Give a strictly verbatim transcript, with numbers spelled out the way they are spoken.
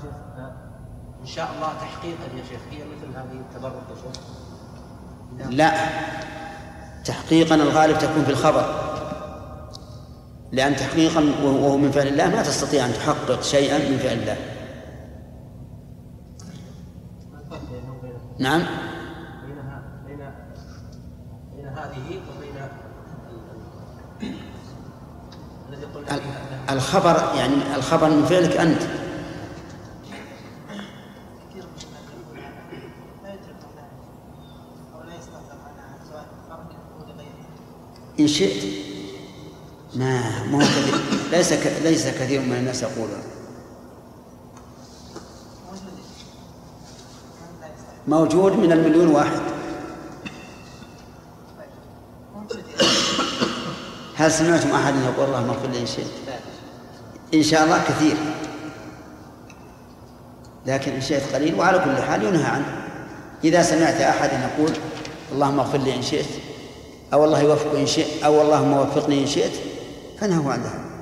شيخ إن شاء الله تحقيقا يا شيخ هي مثل هذه التبرك يا شيخ؟ لا، تحقيقا الغالب تكون في الخبر، لأن تحقيقا وهو من فعل الله ما تستطيع أن تحقق شيئا من فعل الله. نعم. بينها بين بين هذه وبين الذي قلنا الخبر، يعني الخبر من فعلك أنت. إن شئت ما ما هو كثير، ليس ك... ليس كثير من الناس يقولون موجود من المليون واحد. هل سمعتم أحد يقول اللهم اغفر لي إن شئت؟ إن شاء الله كثير، لكن إن شئت قليل، وعلى كل حال ينهى عنه. إذا سمعت أحد يقول اللهم اغفر لي إن شئت، أو الله يوفق إن شئت، أو اللهم وفقني إن شئت، فانهوا عن ذلك.